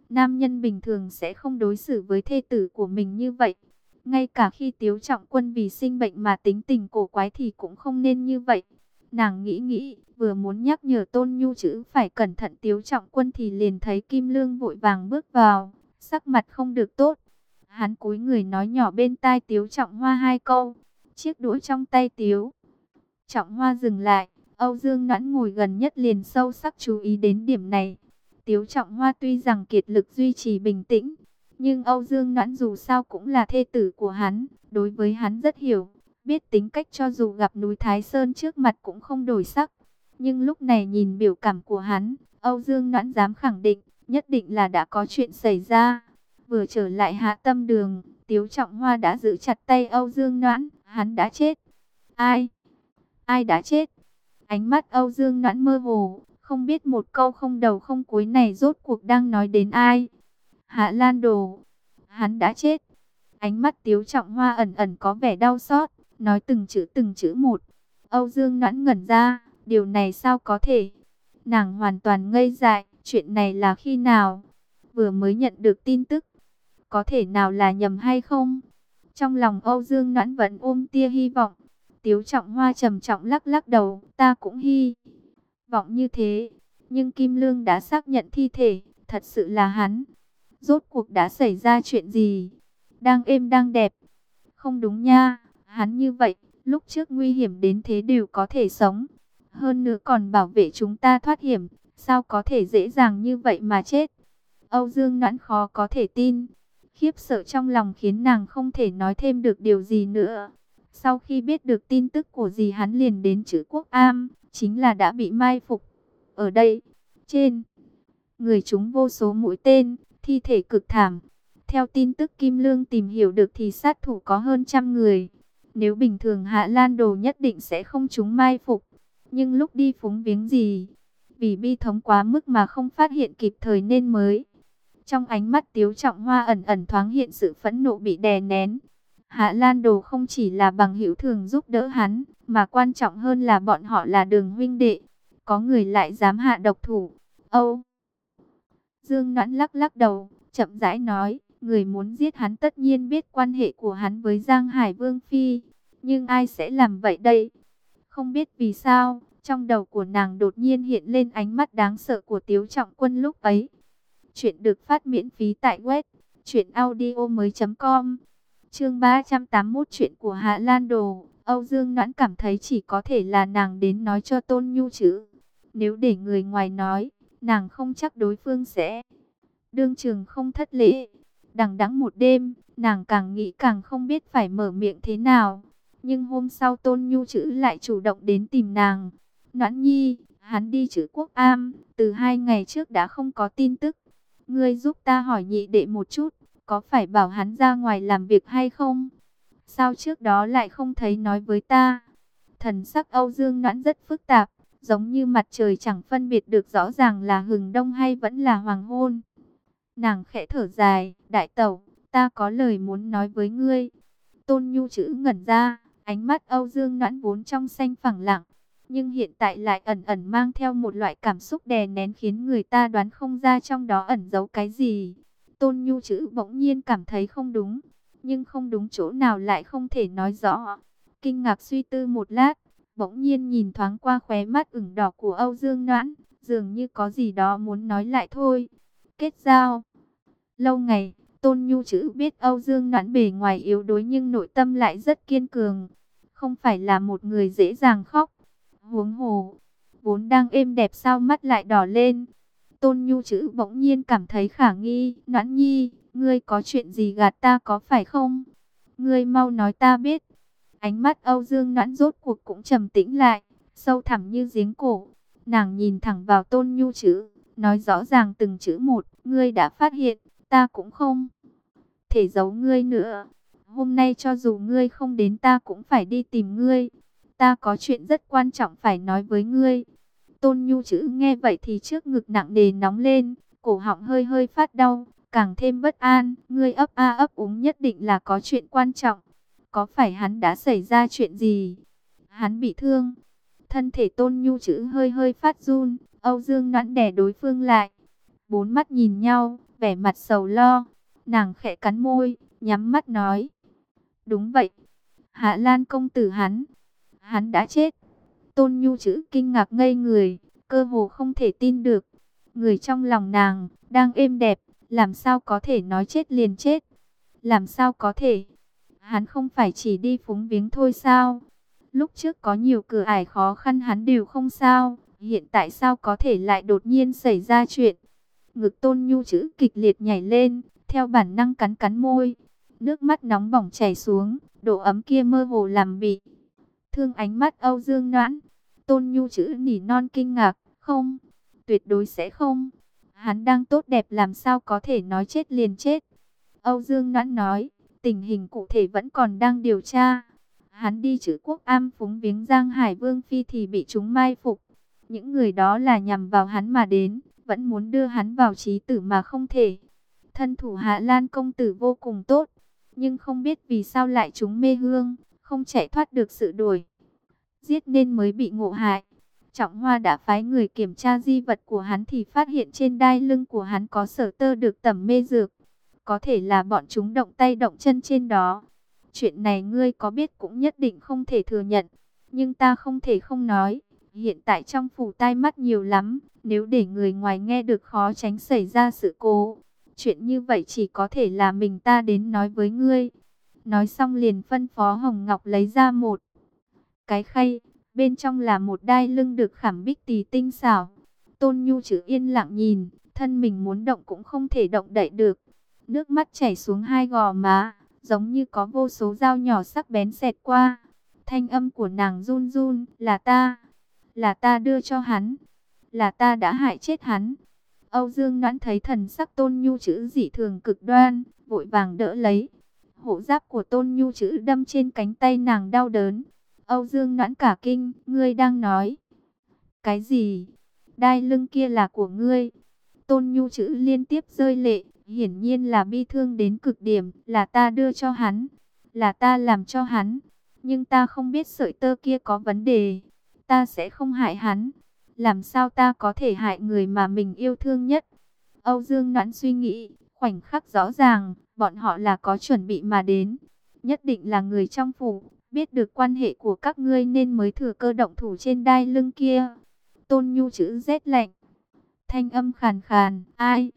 Nam nhân bình thường sẽ không đối xử với thê tử của mình như vậy. Ngay cả khi Tiếu Trọng Quân vì sinh bệnh mà tính tình cổ quái thì cũng không nên như vậy. Nàng nghĩ nghĩ, vừa muốn nhắc nhở Tôn Nhu Chữ phải cẩn thận Tiếu Trọng Quân thì liền thấy Kim Lương vội vàng bước vào, sắc mặt không được tốt. Hắn cúi người nói nhỏ bên tai Tiếu Trọng Hoa hai câu. Chiếc đũa trong tay Tiếu Trọng Hoa dừng lại, Âu Dương Noãn ngồi gần nhất liền sâu sắc chú ý đến điểm này. Tiếu Trọng Hoa tuy rằng kiệt lực duy trì bình tĩnh, nhưng Âu Dương Noãn dù sao cũng là thê tử của hắn, đối với hắn rất hiểu, biết tính cách cho dù gặp núi Thái Sơn trước mặt cũng không đổi sắc. Nhưng lúc này nhìn biểu cảm của hắn, Âu Dương Noãn dám khẳng định, nhất định là đã có chuyện xảy ra. Vừa trở lại Hạ Tâm Đường, Tiếu Trọng Hoa đã giữ chặt tay Âu Dương Noãn, hắn đã chết. Ai? Ai đã chết? Ánh mắt Âu Dương Noãn mơ hồ, không biết một câu không đầu không cuối này rốt cuộc đang nói đến ai. Hạ Lan Đồ, hắn đã chết. Ánh mắt Tiếu Trọng Hoa ẩn ẩn có vẻ đau xót, nói từng chữ từng chữ một. Âu Dương Noãn ngẩn ra, điều này sao có thể? Nàng hoàn toàn ngây dại, chuyện này là khi nào? Vừa mới nhận được tin tức, có thể nào là nhầm hay không? Trong lòng Âu Dương Noãn vẫn ôm tia hy vọng. Tiếu Trọng Hoa trầm trọng lắc lắc đầu, ta cũng hy vọng như thế. Nhưng Kim Lương đã xác nhận thi thể, thật sự là hắn. Rốt cuộc đã xảy ra chuyện gì? Đang êm đang đẹp. Không đúng nha, hắn như vậy, lúc trước nguy hiểm đến thế đều có thể sống. Hơn nữa còn bảo vệ chúng ta thoát hiểm, sao có thể dễ dàng như vậy mà chết? Âu Dương Noãn khó có thể tin. Khiếp sợ trong lòng khiến nàng không thể nói thêm được điều gì nữa. Sau khi biết được tin tức của dì hắn liền đến chữ Quốc Am, chính là đã bị mai phục. Ở đây, trên người chúng vô số mũi tên, thi thể cực thảm. Theo tin tức Kim Lương tìm hiểu được thì sát thủ có hơn trăm người. Nếu bình thường Hạ Lan Đồ nhất định sẽ không trúng mai phục. Nhưng lúc đi phúng viếng gì, vì bi thống quá mức mà không phát hiện kịp thời nên mới. Trong ánh mắt Tiếu Trọng Hoa ẩn ẩn thoáng hiện sự phẫn nộ bị đè nén. Hạ Lan Đồ không chỉ là bằng hữu thường giúp đỡ hắn, mà quan trọng hơn là bọn họ là đường huynh đệ. Có người lại dám hạ độc thủ. Âu Dương Noãn lắc lắc đầu, chậm rãi nói, người muốn giết hắn tất nhiên biết quan hệ của hắn với Giang Hải Vương Phi. Nhưng ai sẽ làm vậy đây? Không biết vì sao, trong đầu của nàng đột nhiên hiện lên ánh mắt đáng sợ của Tiếu Trọng Quân lúc ấy. Chuyện được phát miễn phí tại web truyện audio mới chấm com. Chương ba trăm tám mươi mốt, chuyện của Hạ Lan Đồ. Âu Dương Noãn cảm thấy chỉ có thể là nàng đến nói cho Tôn Nhu chứ. Nếu để người ngoài nói, nàng không chắc đối phương sẽ đương trường không thất lễ. Đằng đẵng một đêm, nàng càng nghĩ càng không biết phải mở miệng thế nào. Nhưng hôm sau Tôn Nhu chữ lại chủ động đến tìm nàng. Noãn nhi, hắn đi chữ Quốc Am, từ hai ngày trước đã không có tin tức. Ngươi giúp ta hỏi nhị đệ một chút, có phải bảo hắn ra ngoài làm việc hay không? Sao trước đó lại không thấy nói với ta? Thần sắc Âu Dương Noãn rất phức tạp, giống như mặt trời chẳng phân biệt được rõ ràng là hừng đông hay vẫn là hoàng hôn. Nàng khẽ thở dài, đại tẩu, ta có lời muốn nói với ngươi. Tôn Nhu chữ ngẩn ra, ánh mắt Âu Dương Noãn vốn trong xanh phẳng lặng, nhưng hiện tại lại ẩn ẩn mang theo một loại cảm xúc đè nén khiến người ta đoán không ra trong đó ẩn giấu cái gì. Tôn Nhu chữ bỗng nhiên cảm thấy không đúng, nhưng không đúng chỗ nào lại không thể nói rõ. Kinh ngạc suy tư một lát, bỗng nhiên nhìn thoáng qua khóe mắt ửng đỏ của Âu Dương Noãn, dường như có gì đó muốn nói lại thôi. Kết giao. Lâu ngày, Tôn Nhu chữ biết Âu Dương Noãn bề ngoài yếu đuối nhưng nội tâm lại rất kiên cường, không phải là một người dễ dàng khóc. Huống hồ, vốn đang êm đẹp sao mắt lại đỏ lên. Tôn Nhu chữ bỗng nhiên cảm thấy khả nghi. Noãn nhi, ngươi có chuyện gì gạt ta có phải không? Ngươi mau nói ta biết. Ánh mắt Âu Dương Noãn rốt cuộc cũng trầm tĩnh lại, sâu thẳm như giếng cổ. Nàng nhìn thẳng vào Tôn Nhu chữ, nói rõ ràng từng chữ một. Ngươi đã phát hiện, ta cũng không thể giấu ngươi nữa. Hôm nay cho dù ngươi không đến ta cũng phải đi tìm ngươi. Ta có chuyện rất quan trọng phải nói với ngươi. Tôn Nhu chữ nghe vậy thì trước ngực nặng nề nóng lên, cổ họng hơi hơi phát đau, càng thêm bất an. Ngươi ấp a ấp úng nhất định là có chuyện quan trọng. Có phải hắn đã xảy ra chuyện gì? Hắn bị thương. Thân thể Tôn Nhu chữ hơi hơi phát run. Âu Dương Noãn đè đối phương lại. Bốn mắt nhìn nhau, vẻ mặt sầu lo. Nàng khẽ cắn môi, nhắm mắt nói. Đúng vậy, Hạ Lan công tử hắn, hắn đã chết. Tôn Nhu chữ kinh ngạc ngây người, cơ hồ không thể tin được. Người trong lòng nàng, đang êm đẹp, làm sao có thể nói chết liền chết? Làm sao có thể? Hắn không phải chỉ đi phúng viếng thôi sao? Lúc trước có nhiều cửa ải khó khăn hắn đều không sao, hiện tại sao có thể lại đột nhiên xảy ra chuyện? Ngực Tôn Nhu chữ kịch liệt nhảy lên, theo bản năng cắn cắn môi. Nước mắt nóng bỏng chảy xuống, độ ấm kia mơ hồ làm bị thương ánh mắt Âu Dương Noãn. Tôn Nhu chữ nỉ non kinh ngạc, không, tuyệt đối sẽ không. Hắn đang tốt đẹp làm sao có thể nói chết liền chết. Âu Dương Noãn nói, tình hình cụ thể vẫn còn đang điều tra. Hắn đi chữ quốc am phúng viếng Giang Hải Vương Phi thì bị chúng mai phục. Những người đó là nhằm vào hắn mà đến, vẫn muốn đưa hắn vào chí tử mà không thể. Thân thủ Hạ Lan công tử vô cùng tốt, nhưng không biết vì sao lại trúng mê hương, không chạy thoát được sự đuổi giết nên mới bị ngộ hại. Trọng Hoa đã phái người kiểm tra di vật của hắn thì phát hiện trên đai lưng của hắn có sở tơ được tẩm mê dược. Có thể là bọn chúng động tay động chân trên đó. Chuyện này ngươi có biết cũng nhất định không thể thừa nhận. Nhưng ta không thể không nói. Hiện tại trong phủ tai mắt nhiều lắm. Nếu để người ngoài nghe được khó tránh xảy ra sự cố. Chuyện như vậy chỉ có thể là mình ta đến nói với ngươi. Nói xong liền phân phó Hồng Ngọc lấy ra một cái khay. Bên trong là một đai lưng được khảm bích tỳ tinh xảo. Tôn Nhu chữ yên lặng nhìn. Thân mình muốn động cũng không thể động đậy được. Nước mắt chảy xuống hai gò má, giống như có vô số dao nhỏ sắc bén xẹt qua. Thanh âm của nàng run run, là ta, là ta đưa cho hắn, là ta đã hại chết hắn. Âu Dương Noãn thấy thần sắc Tôn Nhu chữ dị thường cực đoan, vội vàng đỡ lấy. Hổ giáp của Tôn Nhu chữ đâm trên cánh tay nàng đau đớn. Âu Dương Noãn cả kinh, ngươi đang nói cái gì? Đai lưng kia là của ngươi. Tôn Nhu chữ liên tiếp rơi lệ. Hiển nhiên là bi thương đến cực điểm, là ta đưa cho hắn, là ta làm cho hắn, nhưng ta không biết sợi tơ kia có vấn đề, ta sẽ không hại hắn, làm sao ta có thể hại người mà mình yêu thương nhất. Âu Dương Noãn suy nghĩ, khoảnh khắc rõ ràng, bọn họ là có chuẩn bị mà đến, nhất định là người trong phủ, biết được quan hệ của các ngươi nên mới thừa cơ động thủ trên đai lưng kia. Tôn Nhu chữ rét lạnh, thanh âm khàn khàn, ai?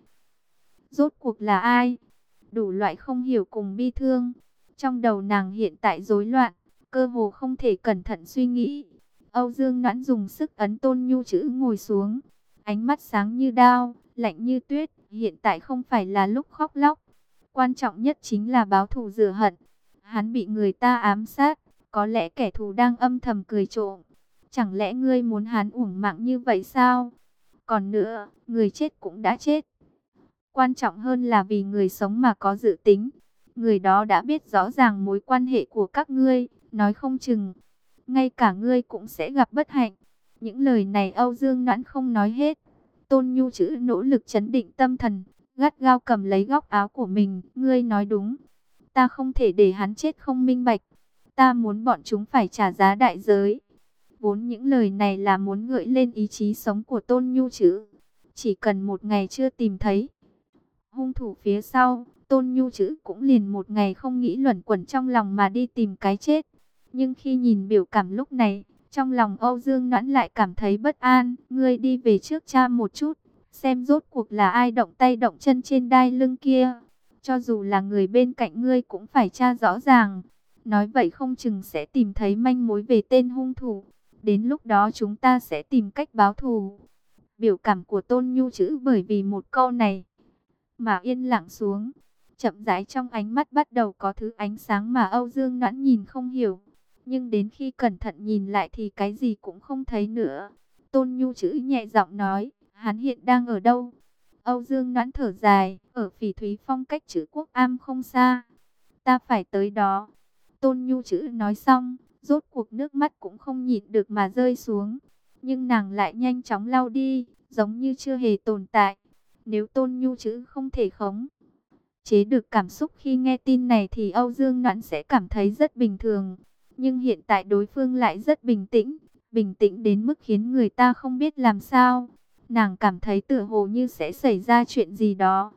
Rốt cuộc là ai? Đủ loại không hiểu cùng bi thương. Trong đầu nàng hiện tại rối loạn, cơ hồ không thể cẩn thận suy nghĩ. Âu Dương Noãn dùng sức ấn Tôn Nhu chữ ngồi xuống. Ánh mắt sáng như đao, lạnh như tuyết. Hiện tại không phải là lúc khóc lóc. Quan trọng nhất chính là báo thù rửa hận. Hắn bị người ta ám sát. Có lẽ kẻ thù đang âm thầm cười trộm. Chẳng lẽ ngươi muốn hắn uổng mạng như vậy sao? Còn nữa, người chết cũng đã chết. Quan trọng hơn là vì người sống mà có dự tính. Người đó đã biết rõ ràng mối quan hệ của các ngươi, nói không chừng ngay cả ngươi cũng sẽ gặp bất hạnh. Những lời này Âu Dương Noãn không nói hết. Tôn Nhu chữ nỗ lực trấn định tâm thần, gắt gao cầm lấy góc áo của mình. Ngươi nói đúng, ta không thể để hắn chết không minh bạch. Ta muốn bọn chúng phải trả giá đại giới. Vốn những lời này là muốn gợi lên ý chí sống của Tôn Nhu chữ. Chỉ cần một ngày chưa tìm thấy hung thủ phía sau, Tôn Nhu chữ cũng liền một ngày không nghĩ luẩn quẩn trong lòng mà đi tìm cái chết. Nhưng khi nhìn biểu cảm lúc này, trong lòng Âu Dương Noãn lại cảm thấy bất an. Ngươi đi về trước cha một chút, xem rốt cuộc là ai động tay động chân trên đai lưng kia. Cho dù là người bên cạnh ngươi cũng phải tra rõ ràng. Nói vậy không chừng sẽ tìm thấy manh mối về tên hung thủ. Đến lúc đó chúng ta sẽ tìm cách báo thù. Biểu cảm của Tôn Nhu chữ bởi vì một câu này mà yên lặng xuống. Chậm rãi trong ánh mắt bắt đầu có thứ ánh sáng mà Âu Dương Noãn nhìn không hiểu. Nhưng đến khi cẩn thận nhìn lại thì cái gì cũng không thấy nữa. Tôn Nhu chữ nhẹ giọng nói, hắn hiện đang ở đâu? Âu Dương Noãn thở dài, ở Phỉ Thúy Phong cách chữ quốc am không xa. Ta phải tới đó. Tôn Nhu chữ nói xong, rốt cuộc nước mắt cũng không nhịn được mà rơi xuống. Nhưng nàng lại nhanh chóng lau đi, giống như chưa hề tồn tại. Nếu Tôn Nhu chữ không thể khống chế được cảm xúc khi nghe tin này thì Âu Dương Noãn sẽ cảm thấy rất bình thường. Nhưng hiện tại đối phương lại rất bình tĩnh, bình tĩnh đến mức khiến người ta không biết làm sao. Nàng cảm thấy tựa hồ như sẽ xảy ra chuyện gì đó.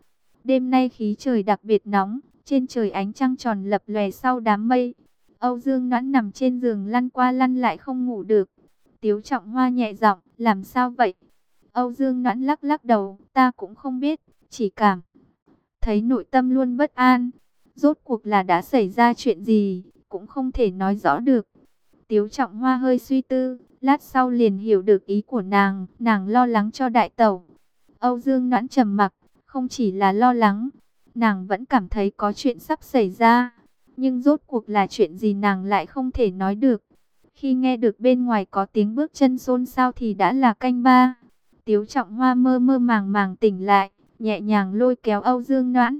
Đêm nay khí trời đặc biệt nóng, trên trời ánh trăng tròn lập lòe sau đám mây. Âu Dương Noãn nằm trên giường lăn qua lăn lại không ngủ được. Tiếu Trọng Hoa nhẹ giọng, làm sao vậy? Âu Dương Noãn lắc lắc đầu, ta cũng không biết, chỉ cảm thấy nội tâm luôn bất an. Rốt cuộc là đã xảy ra chuyện gì, cũng không thể nói rõ được. Tiếu Trọng Hoa hơi suy tư, lát sau liền hiểu được ý của nàng, nàng lo lắng cho đại tẩu. Âu Dương Noãn trầm mặc, không chỉ là lo lắng, nàng vẫn cảm thấy có chuyện sắp xảy ra. Nhưng rốt cuộc là chuyện gì nàng lại không thể nói được. Khi nghe được bên ngoài có tiếng bước chân xôn xao thì đã là canh ba. Tiếu Trọng Hoa mơ mơ màng màng tỉnh lại, nhẹ nhàng lôi kéo Âu Dương Noãn.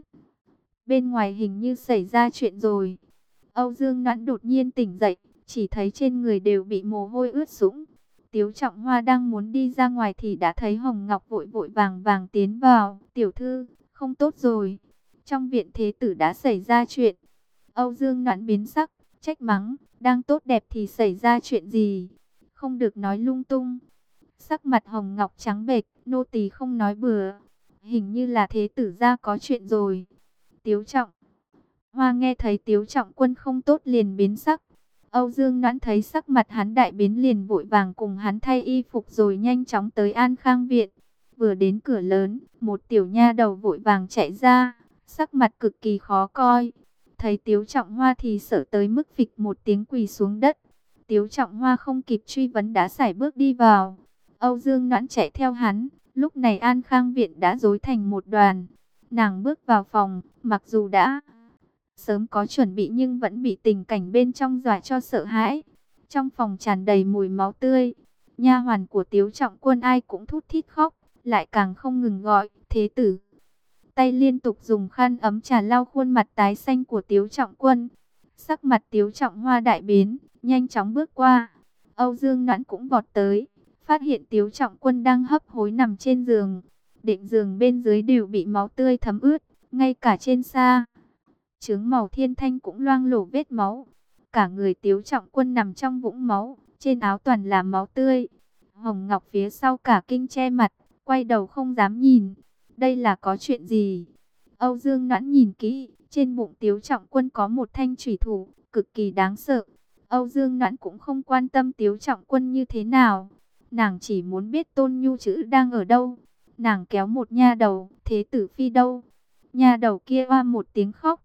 Bên ngoài hình như xảy ra chuyện rồi. Âu Dương Noãn đột nhiên tỉnh dậy, chỉ thấy trên người đều bị mồ hôi ướt sũng. Tiếu Trọng Hoa đang muốn đi ra ngoài thì đã thấy Hồng Ngọc vội vội vàng vàng tiến vào. Tiểu thư, không tốt rồi. Trong viện thế tử đã xảy ra chuyện. Âu Dương Noãn biến sắc, trách mắng, đang tốt đẹp thì xảy ra chuyện gì? Không được nói lung tung. Sắc mặt Hồng Ngọc trắng bệch, nô tỳ không nói bừa. Hình như là thế tử gia có chuyện rồi. Tiếu Trọng Hoa nghe thấy Tiếu Trọng Quân không tốt liền biến sắc. Âu Dương Noãn thấy sắc mặt hắn đại biến liền vội vàng cùng hắn thay y phục rồi nhanh chóng tới An Khang viện. Vừa đến cửa lớn, một tiểu nha đầu vội vàng chạy ra, sắc mặt cực kỳ khó coi. Thấy Tiếu Trọng Hoa thì sợ tới mức phịch một tiếng quỳ xuống đất. Tiếu Trọng Hoa không kịp truy vấn đã sải bước đi vào. Âu Dương Noãn chạy theo hắn, lúc này An Khang viện đã rối thành một đoàn. Nàng bước vào phòng, mặc dù đã sớm có chuẩn bị nhưng vẫn bị tình cảnh bên trong dọa cho sợ hãi. Trong phòng tràn đầy mùi máu tươi. Nha hoàn của Tiếu Trọng Quân ai cũng thút thít khóc, lại càng không ngừng gọi, thế tử. Tay liên tục dùng khăn ấm trà lau khuôn mặt tái xanh của Tiếu Trọng Quân. Sắc mặt Tiếu Trọng Hoa đại biến, nhanh chóng bước qua. Âu Dương Noãn cũng vọt tới, phát hiện Tiếu Trọng Quân đang hấp hối nằm trên giường. Đệm giường bên dưới đều bị máu tươi thấm ướt, ngay cả trên xa chướng màu thiên thanh cũng loang lổ vết máu. Cả người Tiếu Trọng Quân nằm trong vũng máu, trên áo toàn là máu tươi. Hồng Ngọc phía sau cả kinh che mặt, quay đầu không dám nhìn. Đây là có chuyện gì? Âu Dương Noãn nhìn kỹ, trên bụng Tiếu Trọng Quân có một thanh chủy thủ, cực kỳ đáng sợ. Âu Dương Noãn cũng không quan tâm Tiếu Trọng Quân như thế nào. Nàng chỉ muốn biết Tôn Nhu Chữ đang ở đâu. Nàng kéo một nha đầu, thế tử phi đâu? Nha đầu kia oa một tiếng khóc,